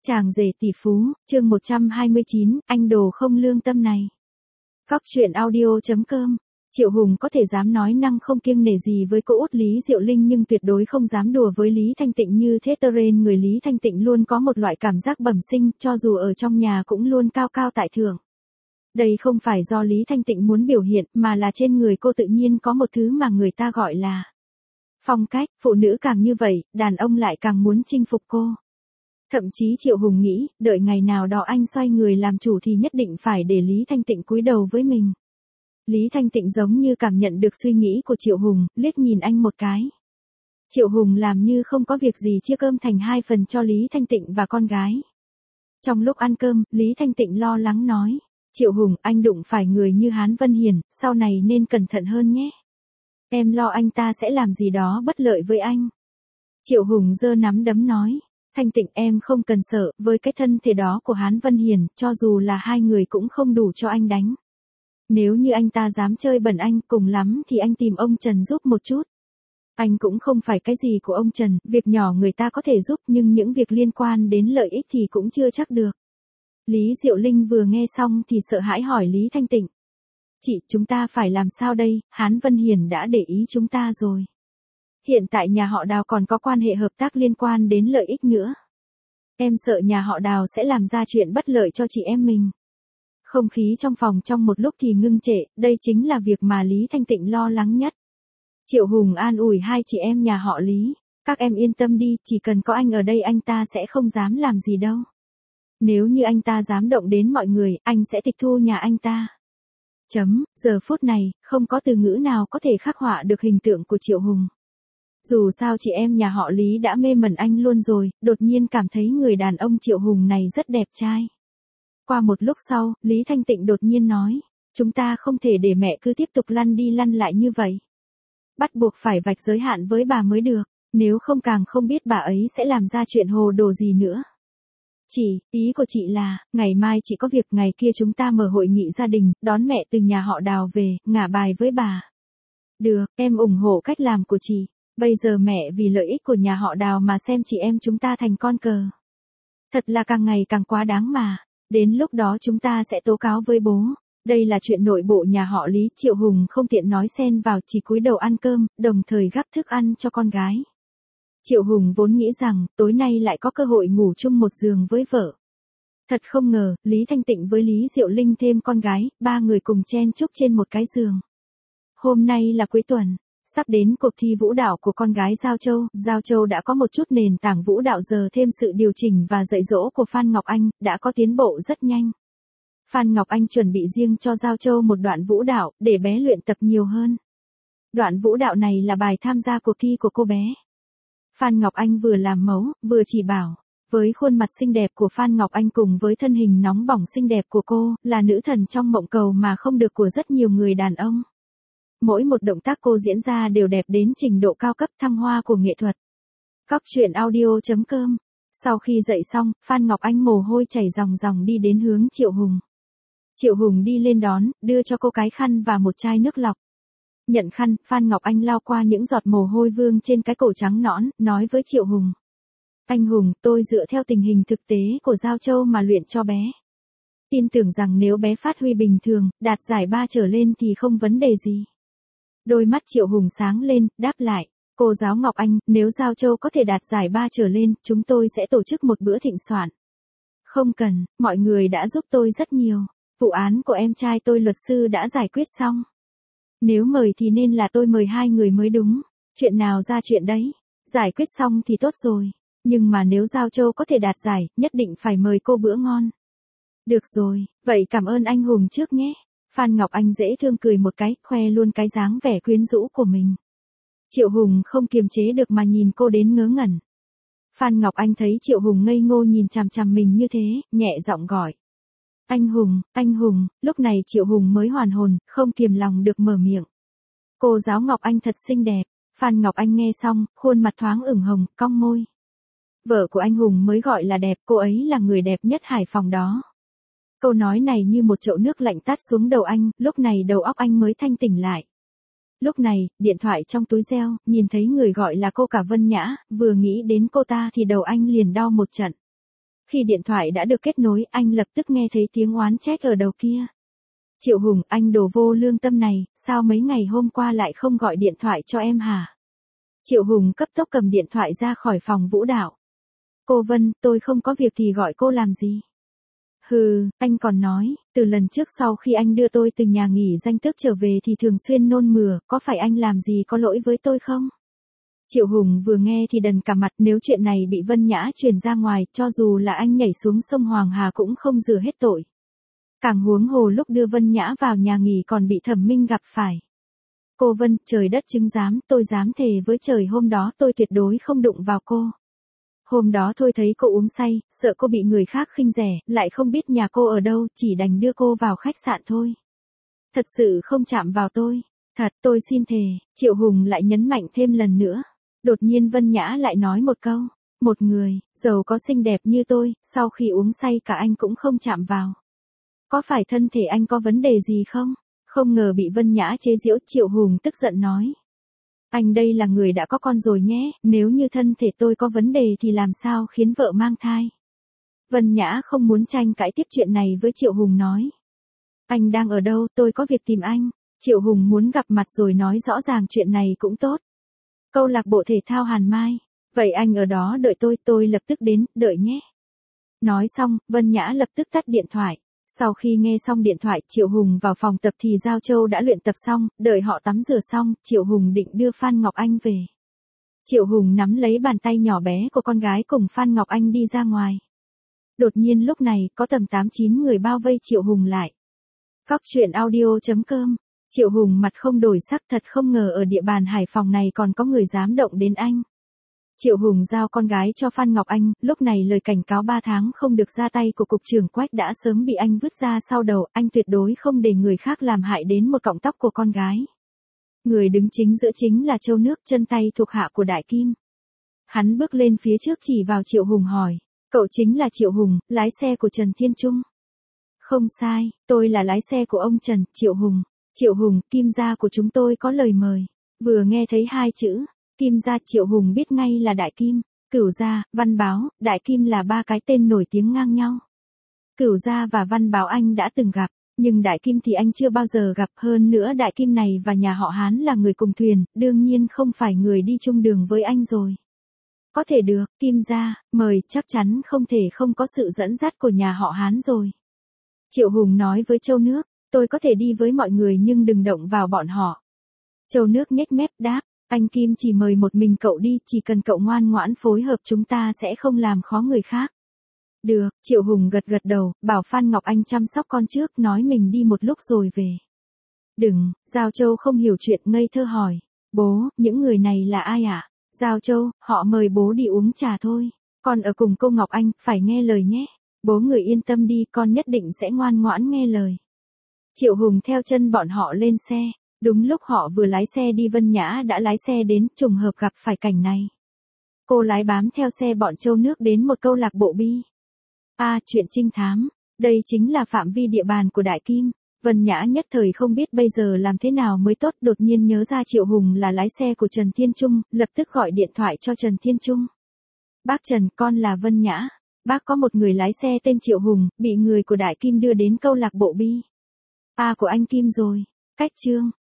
Chàng rể tỷ phú, chương 129, anh đồ không lương tâm này. Góc truyện audio.com. Triệu Hùng có thể dám nói năng không kiêng nể gì với cô út Lý Diệu Linh nhưng tuyệt đối không dám đùa với Lý Thanh Tịnh như thế. Terrain người Lý Thanh Tịnh luôn có một loại cảm giác bẩm sinh, cho dù ở trong nhà cũng luôn cao cao tại thượng. Đây không phải do Lý Thanh Tịnh muốn biểu hiện mà là trên người cô tự nhiên có một thứ mà người ta gọi là phong cách. Phụ nữ càng như vậy, đàn ông lại càng muốn chinh phục cô. Thậm chí Triệu Hùng nghĩ, đợi ngày nào đó anh xoay người làm chủ thì nhất định phải để Lý Thanh Tịnh cúi đầu với mình. Lý Thanh Tịnh giống như cảm nhận được suy nghĩ của Triệu Hùng, liếc nhìn anh một cái. Triệu Hùng làm như không có việc gì chia cơm thành 2 phần cho Lý Thanh Tịnh và con gái. Trong lúc ăn cơm, Lý Thanh Tịnh lo lắng nói, Triệu Hùng, anh đụng phải người như Hán Vân Hiền, sau này nên cẩn thận hơn nhé. Em lo anh ta sẽ làm gì đó bất lợi với anh. Triệu Hùng giơ nắm đấm nói, Thanh Tịnh em không cần sợ, với cái thân thể đó của Hán Vân Hiền, cho dù là 2 người cũng không đủ cho anh đánh. Nếu như anh ta dám chơi bẩn anh, cùng lắm thì anh tìm ông Trần giúp một chút. Anh cũng không phải cái gì của ông Trần, việc nhỏ người ta có thể giúp nhưng những việc liên quan đến lợi ích thì cũng chưa chắc được. Lý Diệu Linh vừa nghe xong thì sợ hãi hỏi Lý Thanh Tịnh. Chị, chúng ta phải làm sao đây, Hán Vân Hiền đã để ý chúng ta rồi. Hiện tại nhà họ Đào còn có quan hệ hợp tác liên quan đến lợi ích nữa. Em sợ nhà họ Đào sẽ làm ra chuyện bất lợi cho chị em mình. Không khí trong phòng trong một lúc thì ngưng trệ, đây chính là việc mà Lý Thanh Tịnh lo lắng nhất. Triệu Hùng an ủi 2 chị em nhà họ Lý, các em yên tâm đi, chỉ cần có anh ở đây anh ta sẽ không dám làm gì đâu. Nếu như anh ta dám động đến mọi người, anh sẽ tịch thu nhà anh ta. Giờ phút này, không có từ ngữ nào có thể khắc họa được hình tượng của Triệu Hùng. Dù sao chị em nhà họ Lý đã mê mẩn anh luôn rồi, đột nhiên cảm thấy người đàn ông Triệu Hùng này rất đẹp trai. Qua một lúc sau, Lý Thanh Tịnh đột nhiên nói, chúng ta không thể để mẹ cứ tiếp tục lăn đi lăn lại như vậy. Bắt buộc phải vạch giới hạn với bà mới được, nếu không càng không biết bà ấy sẽ làm ra chuyện hồ đồ gì nữa. Chị, ý của chị là, ngày mai chị có việc, ngày kia chúng ta mở hội nghị gia đình, đón mẹ từ nhà họ Đào về, ngả bài với bà. Được, em ủng hộ cách làm của chị. Bây giờ mẹ vì lợi ích của nhà họ Đào mà xem chị em chúng ta thành con cờ. Thật là càng ngày càng quá đáng mà. Đến lúc đó chúng ta sẽ tố cáo với bố. Đây là chuyện nội bộ nhà họ Lý. Triệu Hùng không tiện nói xen vào, chỉ cúi đầu ăn cơm, đồng thời gắp thức ăn cho con gái. Triệu Hùng vốn nghĩ rằng, tối nay lại có cơ hội ngủ chung một giường với vợ. Thật không ngờ, Lý Thanh Tịnh với Lý Diệu Linh thêm con gái, 3 người cùng chen chúc trên một cái giường. Hôm nay là cuối tuần. Sắp đến cuộc thi vũ đạo của con gái Giao Châu đã có một chút nền tảng vũ đạo, giờ thêm sự điều chỉnh và dạy dỗ của Phan Ngọc Anh, đã có tiến bộ rất nhanh. Phan Ngọc Anh chuẩn bị riêng cho Giao Châu một đoạn vũ đạo, để bé luyện tập nhiều hơn. Đoạn vũ đạo này là bài tham gia cuộc thi của cô bé. Phan Ngọc Anh vừa làm mẫu, vừa chỉ bảo. Với khuôn mặt xinh đẹp của Phan Ngọc Anh cùng với thân hình nóng bỏng xinh đẹp của cô, là nữ thần trong mộng cầu mà không được của rất nhiều người đàn ông. Mỗi một động tác cô diễn ra đều đẹp đến trình độ cao cấp, thăng hoa của nghệ thuật. Góc truyện audio.com. Sau khi dậy xong, Phan Ngọc Anh mồ hôi chảy ròng ròng đi đến hướng Triệu Hùng. Triệu Hùng đi lên đón, đưa cho cô cái khăn và một chai nước lọc. Nhận khăn, Phan Ngọc Anh lau qua những giọt mồ hôi vương trên cái cổ trắng nõn, nói với Triệu Hùng. Anh Hùng, tôi dựa theo tình hình thực tế của Giao Châu mà luyện cho bé. Tin tưởng rằng nếu bé phát huy bình thường, đạt giải 3 trở lên thì không vấn đề gì. Đôi mắt Triệu Hùng sáng lên, đáp lại, cô giáo Ngọc Anh, nếu Giao Châu có thể đạt giải 3 trở lên, chúng tôi sẽ tổ chức một bữa thịnh soạn. Không cần, mọi người đã giúp tôi rất nhiều. Vụ án của em trai tôi luật sư đã giải quyết xong. Nếu mời thì nên là tôi mời 2 người mới đúng. Chuyện nào ra chuyện đấy. Giải quyết xong thì tốt rồi. Nhưng mà nếu Giao Châu có thể đạt giải, nhất định phải mời cô bữa ngon. Được rồi, vậy cảm ơn anh Hùng trước nhé. Phan Ngọc Anh dễ thương cười một cái, khoe luôn cái dáng vẻ quyến rũ của mình. Triệu Hùng không kiềm chế được mà nhìn cô đến ngớ ngẩn. Phan Ngọc Anh thấy Triệu Hùng ngây ngô nhìn chằm chằm mình như thế, nhẹ giọng gọi. Anh Hùng, lúc này Triệu Hùng mới hoàn hồn, không kiềm lòng được mở miệng. Cô giáo Ngọc Anh thật xinh đẹp. Phan Ngọc Anh nghe xong, khuôn mặt thoáng ửng hồng, cong môi. Vợ của anh Hùng mới gọi là đẹp, cô ấy là người đẹp nhất Hải Phòng đó. Câu nói này như một chậu nước lạnh tát xuống đầu anh, lúc này đầu óc anh mới thanh tỉnh lại. Lúc này, điện thoại trong túi reo, nhìn thấy người gọi là cô cả Vân Nhã, vừa nghĩ đến cô ta thì đầu anh liền đau một trận. Khi điện thoại đã được kết nối, anh lập tức nghe thấy tiếng oán trách ở đầu kia. Triệu Hùng, anh đồ vô lương tâm này, sao mấy ngày hôm qua lại không gọi điện thoại cho em hả? Triệu Hùng cấp tốc cầm điện thoại ra khỏi phòng vũ đạo. Cô Vân, tôi không có việc thì gọi cô làm gì? Hừ, anh còn nói, từ lần trước sau khi anh đưa tôi từ nhà nghỉ danh tước trở về thì thường xuyên nôn mửa, có phải anh làm gì có lỗi với tôi không? Triệu Hùng vừa nghe thì đần cả mặt, nếu chuyện này bị Vân Nhã truyền ra ngoài, cho dù là anh nhảy xuống sông Hoàng Hà cũng không rửa hết tội. Càng huống hồ lúc đưa Vân Nhã vào nhà nghỉ còn bị Thẩm Minh gặp phải. Cô Vân, trời đất chứng giám, tôi dám thề với trời hôm đó tôi tuyệt đối không đụng vào cô. Hôm đó tôi thấy cô uống say, sợ cô bị người khác khinh rẻ, lại không biết nhà cô ở đâu, chỉ đành đưa cô vào khách sạn thôi. Thật sự không chạm vào tôi. Thật, tôi xin thề. Triệu Hùng lại nhấn mạnh thêm lần nữa. Đột nhiên Vân Nhã lại nói một câu. Một người, giàu có xinh đẹp như tôi, sau khi uống say cả anh cũng không chạm vào. Có phải thân thể anh có vấn đề gì không? Không ngờ bị Vân Nhã chế giễu, Triệu Hùng tức giận nói. Anh đây là người đã có con rồi nhé, nếu như thân thể tôi có vấn đề thì làm sao khiến vợ mang thai? Vân Nhã không muốn tranh cãi tiếp chuyện này với Triệu Hùng nói. Anh đang ở đâu, tôi có việc tìm anh. Triệu Hùng muốn gặp mặt rồi nói rõ ràng chuyện này cũng tốt. Câu lạc bộ thể thao Hàn Mai. Vậy anh ở đó đợi tôi lập tức đến, đợi nhé. Nói xong, Vân Nhã lập tức tắt điện thoại. Sau khi nghe xong điện thoại, Triệu Hùng vào phòng tập thì Giao Châu đã luyện tập xong, đợi họ tắm rửa xong, Triệu Hùng định đưa Phan Ngọc Anh về. Triệu Hùng nắm lấy bàn tay nhỏ bé của con gái cùng Phan Ngọc Anh đi ra ngoài. Đột nhiên lúc này, có tầm 8-9 người bao vây Triệu Hùng lại. Góc truyện audio.com. Triệu Hùng mặt không đổi sắc, thật không ngờ ở địa bàn Hải Phòng này còn có người dám động đến anh. Triệu Hùng giao con gái cho Phan Ngọc Anh, lúc này lời cảnh cáo 3 tháng không được ra tay của cục trưởng Quách đã sớm bị anh vứt ra sau đầu, anh tuyệt đối không để người khác làm hại đến một cọng tóc của con gái. Người đứng chính giữa chính là Châu Nước, chân tay thuộc hạ của Đại Kim. Hắn bước lên phía trước chỉ vào Triệu Hùng hỏi, cậu chính là Triệu Hùng, lái xe của Trần Thiên Trung. Không sai, tôi là lái xe của ông Trần. Triệu Hùng, Kim gia của chúng tôi có lời mời. Vừa nghe thấy hai chữ Kim gia, Triệu Hùng biết ngay là Đại Kim, Cửu gia, Văn Báo, Đại Kim là ba cái tên nổi tiếng ngang nhau. Cửu gia và Văn Báo anh đã từng gặp, nhưng Đại Kim thì anh chưa bao giờ gặp, hơn nữa Đại Kim này và nhà họ Hán là người cùng thuyền, đương nhiên không phải người đi chung đường với anh rồi. Có thể được, Kim gia, mời, chắc chắn không thể không có sự dẫn dắt của nhà họ Hán rồi. Triệu Hùng nói với Châu Nước, tôi có thể đi với mọi người nhưng đừng động vào bọn họ. Châu Nước nhếch mép đáp, anh Kim chỉ mời một mình cậu đi, chỉ cần cậu ngoan ngoãn phối hợp chúng ta sẽ không làm khó người khác. Được, Triệu Hùng gật gật đầu, bảo Phan Ngọc Anh chăm sóc con trước, nói mình đi một lúc rồi về. Đừng, Giao Châu không hiểu chuyện, ngây thơ hỏi, bố, những người này là ai ạ? Giao Châu, họ mời bố đi uống trà thôi, con ở cùng cô Ngọc Anh, phải nghe lời nhé. Bố người yên tâm đi, con nhất định sẽ ngoan ngoãn nghe lời. Triệu Hùng theo chân bọn họ lên xe. Đúng lúc họ vừa lái xe đi, Vân Nhã đã lái xe đến, trùng hợp gặp phải cảnh này. Cô lái bám theo xe bọn Châu Nước đến một câu lạc bộ bi. Chuyện trinh thám. Đây chính là phạm vi địa bàn của Đại Kim. Vân Nhã nhất thời không biết bây giờ làm thế nào mới tốt, đột nhiên nhớ ra Triệu Hùng là lái xe của Trần Thiên Trung, lập tức gọi điện thoại cho Trần Thiên Trung. Bác Trần, con là Vân Nhã. Bác có một người lái xe tên Triệu Hùng, bị người của Đại Kim đưa đến câu lạc bộ bi. Của anh Kim rồi. Cách chương.